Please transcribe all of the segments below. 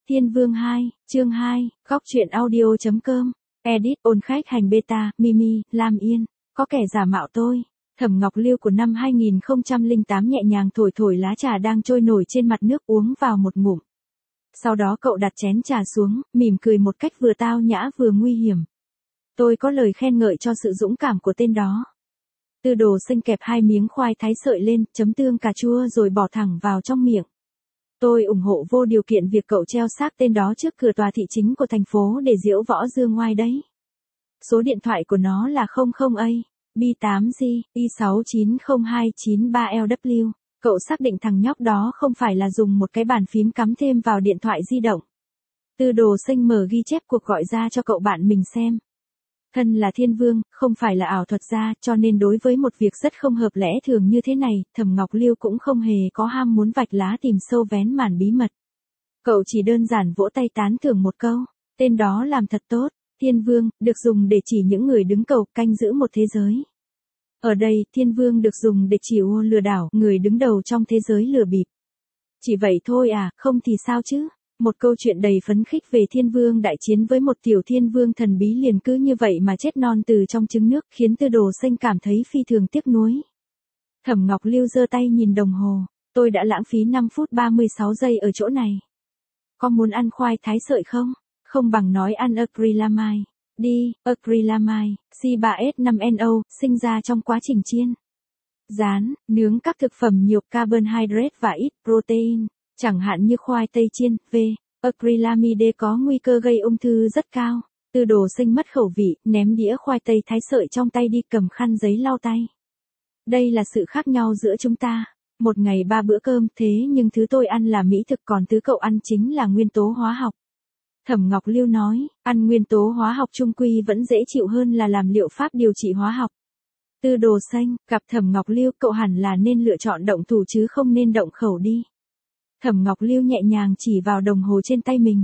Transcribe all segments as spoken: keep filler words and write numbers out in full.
Thiên Vương hai, chương hai, góc truyện audio chấm com, edit ôn khách hành beta, Mimi, Lam Yên, có kẻ giả mạo tôi. Thẩm Ngọc Liêu của năm hai nghìn không trăm lẻ tám nhẹ nhàng thổi thổi lá trà đang trôi nổi trên mặt nước uống vào một ngụm. Sau đó cậu đặt chén trà xuống, mỉm cười một cách vừa tao nhã vừa nguy hiểm. Tôi có lời khen ngợi cho sự dũng cảm của tên đó. Tư Đồ Sinh kẹp hai miếng khoai thái sợi lên, chấm tương cà chua rồi bỏ thẳng vào trong miệng. Tôi ủng hộ vô điều kiện việc cậu treo xác tên đó trước cửa tòa thị chính của thành phố để diễu võ dương ngoai đấy. Số điện thoại của nó là không không A, B tám G, I sáu chín không hai chín ba L W. Cậu xác định thằng nhóc đó không phải là dùng một cái bàn phím cắm thêm vào điện thoại di động. Tư Đồ Sinh mở ghi chép cuộc gọi ra cho cậu bạn mình xem. Thân là Thiên Vương, không phải là ảo thuật gia, cho nên đối với một việc rất không hợp lẽ thường như thế này, Thẩm Ngọc Liêu cũng không hề có ham muốn vạch lá tìm sâu vén màn bí mật. Cậu chỉ đơn giản vỗ tay tán thưởng một câu, tên đó làm thật tốt. Thiên Vương, được dùng để chỉ những người đứng cầu canh giữ một thế giới. Ở đây, Thiên Vương được dùng để chỉ ô lừa đảo, người đứng đầu trong thế giới lừa bịp. Chỉ vậy thôi à, không thì sao chứ? Một câu chuyện đầy phấn khích về Thiên Vương đại chiến với một tiểu Thiên Vương thần bí liền cứ như vậy mà chết non từ trong trứng nước, khiến Tư Đồ Sinh cảm thấy phi thường tiếc nuối. Thẩm Ngọc Liêu giơ tay nhìn đồng hồ, tôi đã lãng phí năm phút ba mươi sáu giây ở chỗ này. Có muốn ăn khoai thái sợi không? Không bằng nói ăn acrylamide. Đi, acrylamide, C ba S năm N O, sinh ra trong quá trình chiên, rán, nướng các thực phẩm nhiều carbohydrate và ít protein, chẳng hạn như khoai tây chiên. V. Acrylamide có nguy cơ gây ung thư rất cao. Tư Đồ Sinh mất khẩu vị, ném đĩa khoai tây thái sợi trong tay đi, cầm khăn giấy lau tay. Đây là sự khác nhau giữa chúng ta. Một ngày ba bữa cơm, thế nhưng thứ tôi ăn là mỹ thực, còn thứ cậu ăn chính là nguyên tố hóa học. Thẩm Ngọc Liêu nói, ăn nguyên tố hóa học chung quy vẫn dễ chịu hơn là làm liệu pháp điều trị hóa học. Tư Đồ Sinh, gặp Thẩm Ngọc Liêu, cậu hẳn là nên lựa chọn động thủ chứ không nên động khẩu đi. Thẩm Ngọc Liêu nhẹ nhàng chỉ vào đồng hồ trên tay mình.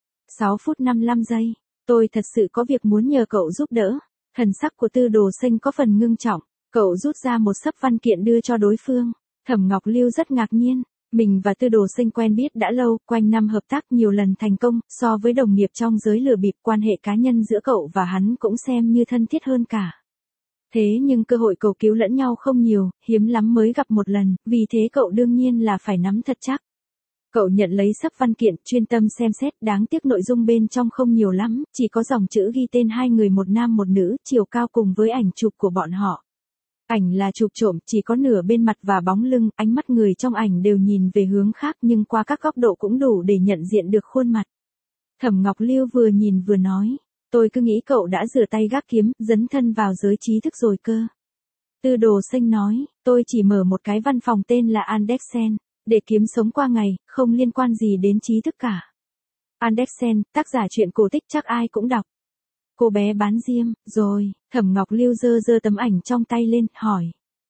sáu phút năm mươi lăm giây, tôi thật sự có việc muốn nhờ cậu giúp đỡ. Thần sắc của Tư Đồ Sinh có phần ngưng trọng, cậu rút ra một xấp văn kiện đưa cho đối phương. Thẩm Ngọc Liêu rất ngạc nhiên. Mình và Tư Đồ Sinh quen biết đã lâu, quanh năm hợp tác nhiều lần thành công, so với đồng nghiệp trong giới lừa bịp, quan hệ cá nhân giữa cậu và hắn cũng xem như thân thiết hơn cả. Thế nhưng cơ hội cầu cứu lẫn nhau không nhiều, hiếm lắm mới gặp một lần, vì thế cậu đương nhiên là phải nắm thật chắc. Cậu nhận lấy xấp văn kiện, chuyên tâm xem xét, đáng tiếc nội dung bên trong không nhiều lắm, chỉ có dòng chữ ghi tên hai người, một nam một nữ, chiều cao cùng với ảnh chụp của bọn họ. Ảnh là chụp trộm, chỉ có nửa bên mặt và bóng lưng, ánh mắt người trong ảnh đều nhìn về hướng khác nhưng qua các góc độ cũng đủ để nhận diện được khuôn mặt. Thẩm Ngọc Liêu vừa nhìn vừa nói, tôi cứ nghĩ cậu đã rửa tay gác kiếm, dấn thân vào giới trí thức rồi cơ. Tư Đồ Sinh nói, tôi chỉ mở một cái văn phòng tên là Andexen, để kiếm sống qua ngày, không liên quan gì đến trí thức cả. Andexen, tác giả truyện cổ tích chắc ai cũng đọc. Cô bé bán diêm, rồi, Thẩm Ngọc Liêu giơ giơ tấm ảnh trong tay lên, hỏi.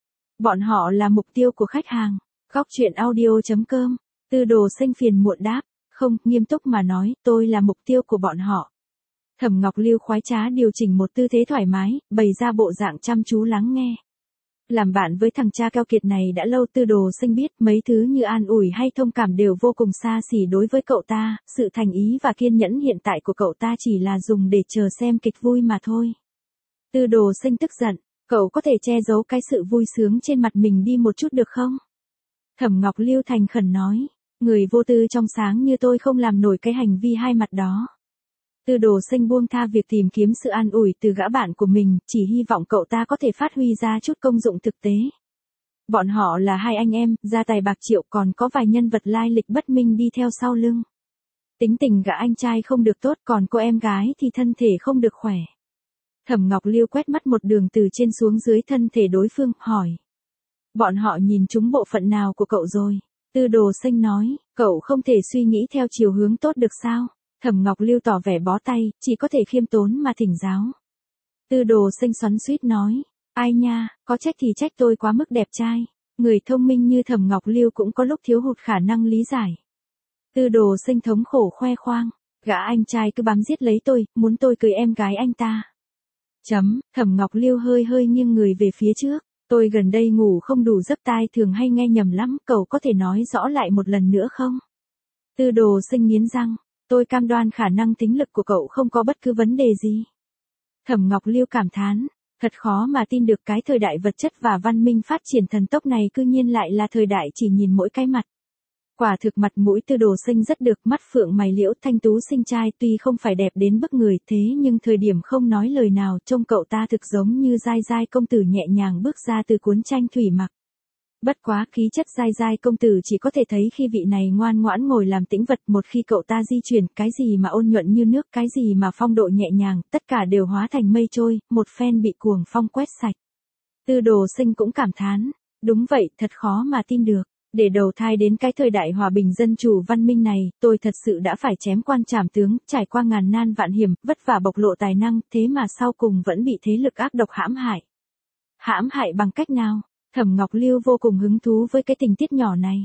Bọn họ là mục tiêu của khách hàng. Góc truyện audio chấm com. Tư Đồ Sinh phiền muộn đáp, không, nghiêm túc mà nói, tôi là mục tiêu của bọn họ. Thẩm Ngọc Liêu khoái trá điều chỉnh một tư thế thoải mái, bày ra bộ dạng chăm chú lắng nghe. Làm bạn với thằng cha keo kiệt này đã lâu, Tư Đồ Sinh biết mấy thứ như an ủi hay thông cảm đều vô cùng xa xỉ đối với cậu ta, sự thành ý và kiên nhẫn hiện tại của cậu ta chỉ là dùng để chờ xem kịch vui mà thôi. Tư Đồ Sinh tức giận, cậu có thể che giấu cái sự vui sướng trên mặt mình đi một chút được không? Thẩm Ngọc Liêu thành khẩn nói, người vô tư trong sáng như tôi không làm nổi cái hành vi hai mặt đó. Tư Đồ Sinh buông tha việc tìm kiếm sự an ủi từ gã bạn của mình, chỉ hy vọng cậu ta có thể phát huy ra chút công dụng thực tế. Bọn họ là hai anh em, gia tài bạc triệu, còn có vài nhân vật lai lịch bất minh đi theo sau lưng. Tính tình gã anh trai không được tốt, còn cô em gái thì thân thể không được khỏe. Thẩm Ngọc Liêu quét mắt một đường từ trên xuống dưới thân thể đối phương, hỏi. Bọn họ nhìn trúng bộ phận nào của cậu rồi? Tư Đồ Sinh nói, cậu không thể suy nghĩ theo chiều hướng tốt được sao? Thẩm Ngọc Liêu tỏ vẻ bó tay, chỉ có thể khiêm tốn mà thỉnh giáo. Tư Đồ Sinh xoắn xuýt nói, ai nha, có trách thì trách tôi quá mức đẹp trai. Người thông minh như Thẩm Ngọc Liêu cũng có lúc thiếu hụt khả năng lý giải. Tư Đồ Sinh thống khổ khoe khoang, gã anh trai cứ bám giết lấy tôi, muốn tôi cưới em gái anh ta. Chấm, Thẩm Ngọc Liêu hơi hơi nghiêng người về phía trước, tôi gần đây ngủ không đủ giấc, tai thường hay nghe nhầm lắm, cậu có thể nói rõ lại một lần nữa không? Tư Đồ Sinh nghiến răng. Tôi cam đoan khả năng tính lực của cậu không có bất cứ vấn đề gì. Thẩm Ngọc Liêu cảm thán, thật khó mà tin được cái thời đại vật chất và văn minh phát triển thần tốc này cư nhiên lại là thời đại chỉ nhìn mỗi cái mặt. Quả thực mặt mũi Tư Đồ Sinh rất được, mắt phượng mày liễu, thanh tú xinh trai, tuy không phải đẹp đến bức người, thế nhưng thời điểm không nói lời nào trông cậu ta thực giống như giai giai công tử nhẹ nhàng bước ra từ cuốn tranh thủy mặc. Bất quá khí chất giai giai công tử chỉ có thể thấy khi vị này ngoan ngoãn ngồi làm tĩnh vật, một khi cậu ta di chuyển, cái gì mà ôn nhuận như nước, cái gì mà phong độ nhẹ nhàng, tất cả đều hóa thành mây trôi, một phen bị cuồng phong quét sạch. Tư Đồ Sinh cũng cảm thán, đúng vậy, thật khó mà tin được. Để đầu thai đến cái thời đại hòa bình dân chủ văn minh này, tôi thật sự đã phải chém quan trảm tướng, trải qua ngàn nan vạn hiểm, vất vả bộc lộ tài năng, thế mà sau cùng vẫn bị thế lực ác độc hãm hại. Hãm hại bằng cách nào? Thẩm Ngọc Liêu vô cùng hứng thú với cái tình tiết nhỏ này.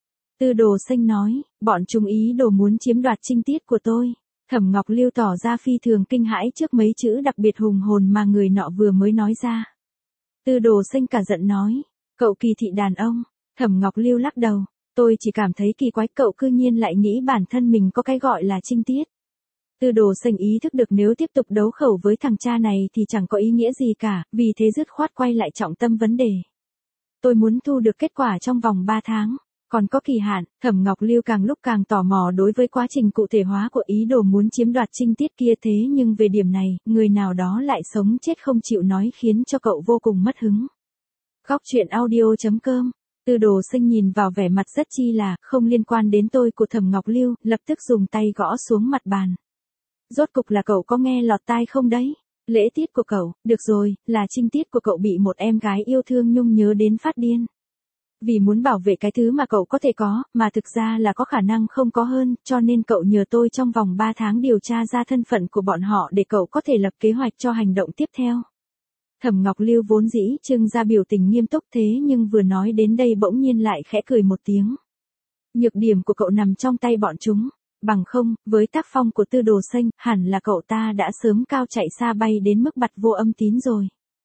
Tư Đồ Sinh nói, bọn chúng ý đồ muốn chiếm đoạt trinh tiết của tôi. Thẩm Ngọc Liêu tỏ ra phi thường kinh hãi trước mấy chữ đặc biệt hùng hồn mà người nọ vừa mới nói ra. Tư Đồ Sinh cả giận nói, cậu kỳ thị đàn ông. Thẩm Ngọc Liêu lắc đầu, tôi chỉ cảm thấy kỳ quái cậu cư nhiên lại nghĩ bản thân mình có cái gọi là trinh tiết. Tư Đồ Sinh ý thức được nếu tiếp tục đấu khẩu với thằng cha này thì chẳng có ý nghĩa gì cả, vì thế dứt khoát quay lại trọng tâm vấn đề. Tôi muốn thu được kết quả trong vòng ba tháng, còn có kỳ hạn. Thẩm Ngọc Liêu càng lúc càng tò mò đối với quá trình cụ thể hóa của ý đồ muốn chiếm đoạt trinh tiết kia, thế nhưng về điểm này, người nào đó lại sống chết không chịu nói khiến cho cậu vô cùng mất hứng. Góc truyện audio chấm com. Tư Đồ Sinh nhìn vào vẻ mặt rất chi là không liên quan đến tôi của Thẩm Ngọc Liêu, lập tức dùng tay gõ xuống mặt bàn. Rốt cục là cậu có nghe lọt tai không đấy? Lễ tiết của cậu, được rồi, là trinh tiết của cậu bị một em gái yêu thương nhung nhớ đến phát điên. Vì muốn bảo vệ cái thứ mà cậu có thể có, mà thực ra là có khả năng không có hơn, cho nên cậu nhờ tôi trong vòng ba tháng điều tra ra thân phận của bọn họ để cậu có thể lập kế hoạch cho hành động tiếp theo. Thẩm Ngọc Liêu vốn dĩ trưng ra biểu tình nghiêm túc, thế nhưng vừa nói đến đây bỗng nhiên lại khẽ cười một tiếng. Nhược điểm của cậu nằm trong tay bọn chúng, bằng không, với tác phong của Tư Đồ Sinh, hẳn là cậu ta đã sớm cao chạy xa bay đến mức bặt vô âm tín rồi.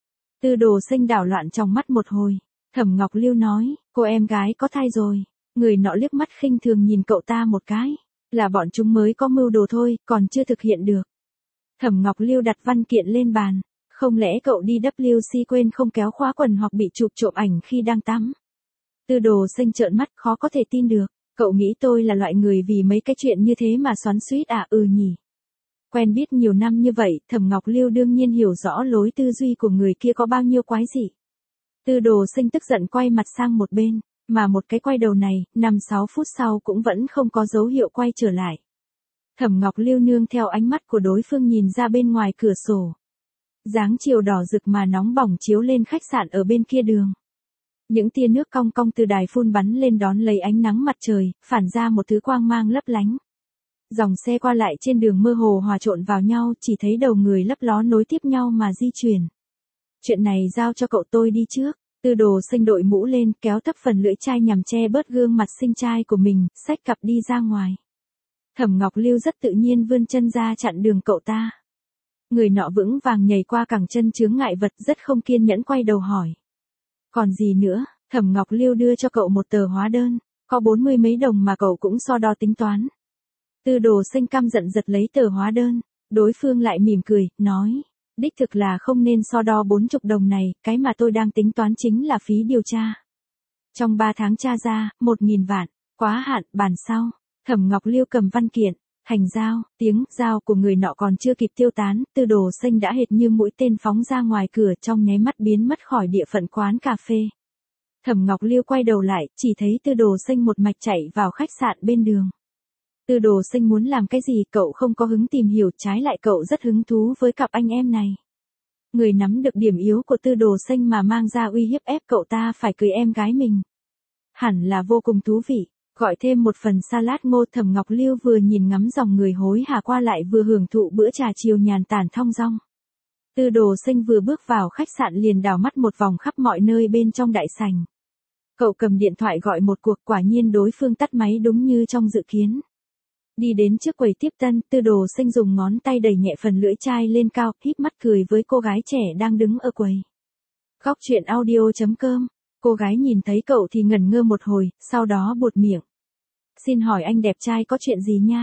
Tư Đồ Sinh đảo loạn trong mắt một hồi, Thẩm Ngọc Liêu nói, cô em gái có thai rồi. Người nọ liếc mắt khinh thường nhìn cậu ta một cái, là bọn chúng mới có mưu đồ thôi, còn chưa thực hiện được. Thẩm Ngọc Liêu đặt văn kiện lên bàn. Không lẽ cậu đi W C quên không kéo khóa quần hoặc bị chụp trộm ảnh khi đang tắm? Tư Đồ Sinh trợn mắt khó có thể tin được. Cậu nghĩ tôi là loại người vì mấy cái chuyện như thế mà xoắn xuýt à? Ừ nhỉ. Quen biết nhiều năm như vậy, Thẩm Ngọc Liêu đương nhiên hiểu rõ lối tư duy của người kia có bao nhiêu quái dị. Tư Đồ Sinh tức giận quay mặt sang một bên, mà một cái quay đầu này, năm sáu phút sau cũng vẫn không có dấu hiệu quay trở lại. Thẩm Ngọc Liêu nương theo ánh mắt của đối phương nhìn ra bên ngoài cửa sổ. Dáng chiều đỏ rực mà nóng bỏng chiếu lên khách sạn ở bên kia đường. Những tia nước cong cong từ đài phun bắn lên đón lấy ánh nắng mặt trời, phản ra một thứ quang mang lấp lánh. Dòng xe qua lại trên đường mơ hồ hòa trộn vào nhau, chỉ thấy đầu người lấp ló nối tiếp nhau mà di chuyển. Chuyện này giao cho cậu tôi đi trước. Tư Đồ Sinh đội mũ lên, kéo thấp phần lưỡi chai nhằm che bớt gương mặt xinh trai của mình, xách cặp đi ra ngoài. Thẩm Ngọc Liêu rất tự nhiên vươn chân ra chặn đường cậu ta. Người nọ vững vàng nhảy qua cẳng chân chướng ngại vật, rất không kiên nhẫn quay đầu hỏi. Còn gì nữa? Thẩm Ngọc Liêu đưa cho cậu một tờ hóa đơn, có bốn mươi mấy đồng mà cậu cũng so đo tính toán. Tư Đồ Sinh căm giận giật lấy tờ hóa đơn, đối phương lại mỉm cười, nói, đích thực là không nên so đo bốn chục đồng này, cái mà tôi đang tính toán chính là phí điều tra. Trong ba tháng tra ra, một nghìn vạn, quá hạn, bàn sau. Thẩm Ngọc Liêu cầm văn kiện, thành giao, tiếng giao của người nọ còn chưa kịp tiêu tán, Tư Đồ Sinh đã hệt như mũi tên phóng ra ngoài cửa, trong nháy mắt biến mất khỏi địa phận quán cà phê. Thẩm Ngọc Liêu quay đầu lại, chỉ thấy Tư Đồ Sinh một mạch chạy vào khách sạn bên đường. Tư Đồ Sinh muốn làm cái gì cậu không có hứng tìm hiểu, trái lại cậu rất hứng thú với cặp anh em này. Người nắm được điểm yếu của Tư Đồ Sinh mà mang ra uy hiếp ép cậu ta phải cưới em gái mình. Hẳn là vô cùng thú vị. Gọi thêm một phần salad ngô. Thẩm Ngọc Liêu vừa nhìn ngắm dòng người hối hả qua lại vừa hưởng thụ bữa trà chiều nhàn tản thong dong. Tư Đồ Sinh vừa bước vào khách sạn liền đảo mắt một vòng khắp mọi nơi bên trong đại sảnh. Cậu cầm điện thoại gọi một cuộc, quả nhiên đối phương tắt máy đúng như trong dự kiến. Đi đến trước quầy tiếp tân, Tư Đồ Sinh dùng ngón tay đẩy nhẹ phần lưỡi chai lên cao, híp mắt cười với cô gái trẻ đang đứng ở quầy. Góc truyện audio chấm com. Cô gái nhìn thấy cậu thì ngẩn ngơ một hồi, sau đó buột miệng. Xin hỏi anh đẹp trai có chuyện gì nha?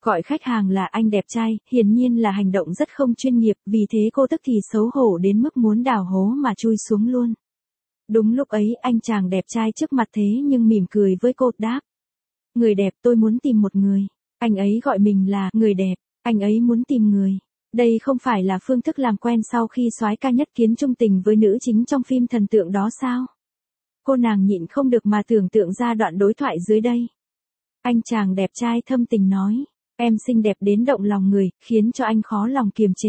Gọi khách hàng là anh đẹp trai, hiển nhiên là hành động rất không chuyên nghiệp, vì thế cô tức thì xấu hổ đến mức muốn đào hố mà chui xuống luôn. Đúng lúc ấy anh chàng đẹp trai trước mặt thế nhưng mỉm cười với cô, đáp. Người đẹp, tôi muốn tìm một người. Anh ấy gọi mình là người đẹp, anh ấy muốn tìm người. Đây không phải là phương thức làm quen sau khi soái ca Nhất Kiến chung tình với nữ chính trong phim thần tượng đó sao? Cô nàng nhịn không được mà tưởng tượng ra đoạn đối thoại dưới đây. Anh chàng đẹp trai thâm tình nói. Em xinh đẹp đến động lòng người, khiến cho anh khó lòng kiềm chế.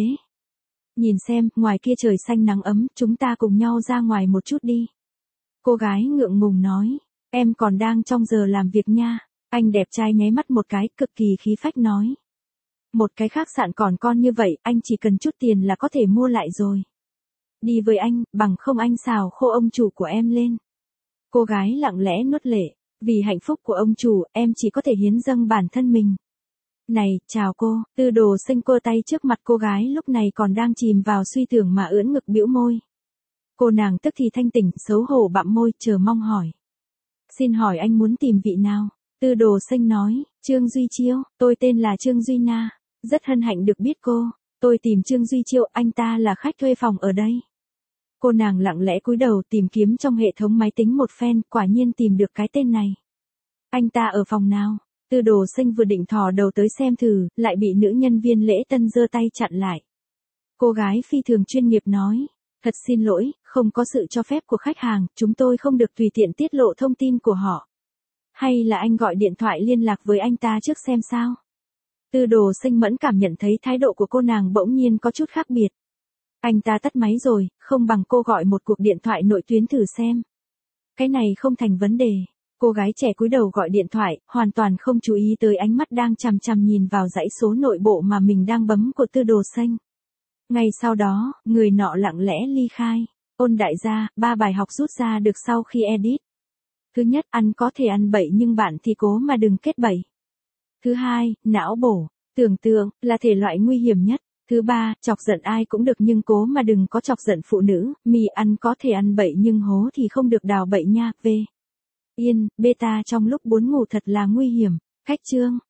Nhìn xem, ngoài kia trời xanh nắng ấm, chúng ta cùng nhau ra ngoài một chút đi. Cô gái ngượng ngùng nói. Em còn đang trong giờ làm việc nha. Anh đẹp trai nháy mắt một cái, cực kỳ khí phách nói. Một cái khách sạn còn con như vậy, anh chỉ cần chút tiền là có thể mua lại rồi. Đi với anh, bằng không anh xào khô ông chủ của em lên. Cô gái lặng lẽ nuốt lệ. Vì hạnh phúc của ông chủ, em chỉ có thể hiến dâng bản thân mình. Này, chào cô, Tư Đồ Xanh cô tay trước mặt cô gái lúc này còn đang chìm vào suy tưởng mà ưỡn ngực bĩu môi. Cô nàng tức thì thanh tỉnh, xấu hổ bặm môi, chờ mong hỏi. Xin hỏi anh muốn tìm vị nào? Tư Đồ Xanh nói, Trương Duy Chiêu, tôi tên là Trương Duy Na, rất hân hạnh được biết cô, tôi tìm Trương Duy Chiêu, anh ta là khách thuê phòng ở đây. Cô nàng lặng lẽ cúi đầu tìm kiếm trong hệ thống máy tính một phen, quả nhiên tìm được cái tên này. Anh ta ở phòng nào? Tư Đồ Xanh vừa định thò đầu tới xem thử, lại bị nữ nhân viên lễ tân giơ tay chặn lại. Cô gái phi thường chuyên nghiệp nói, thật xin lỗi, không có sự cho phép của khách hàng, chúng tôi không được tùy tiện tiết lộ thông tin của họ. Hay là anh gọi điện thoại liên lạc với anh ta trước xem sao? Tư Đồ Xanh mẫn cảm nhận thấy thái độ của cô nàng bỗng nhiên có chút khác biệt. Anh ta tắt máy rồi, không bằng cô gọi một cuộc điện thoại nội tuyến thử xem. Cái này không thành vấn đề. Cô gái trẻ cúi đầu gọi điện thoại, hoàn toàn không chú ý tới ánh mắt đang chằm chằm nhìn vào dãy số nội bộ mà mình đang bấm của Tư Đồ Xanh. Ngay sau đó, người nọ lặng lẽ ly khai. Ôn đại gia, ba bài học rút ra được sau khi edit. Thứ nhất, ăn có thể ăn bậy nhưng bạn thì cố mà đừng kết bậy. Thứ hai, não bổ, tưởng tượng, là thể loại nguy hiểm nhất. Thứ ba, chọc giận ai cũng được nhưng cố mà đừng có chọc giận phụ nữ. Mì ăn có thể ăn bậy nhưng hố thì không được đào bậy nha. V. Yên, beta trong lúc buồn ngủ thật là nguy hiểm. Khách chương.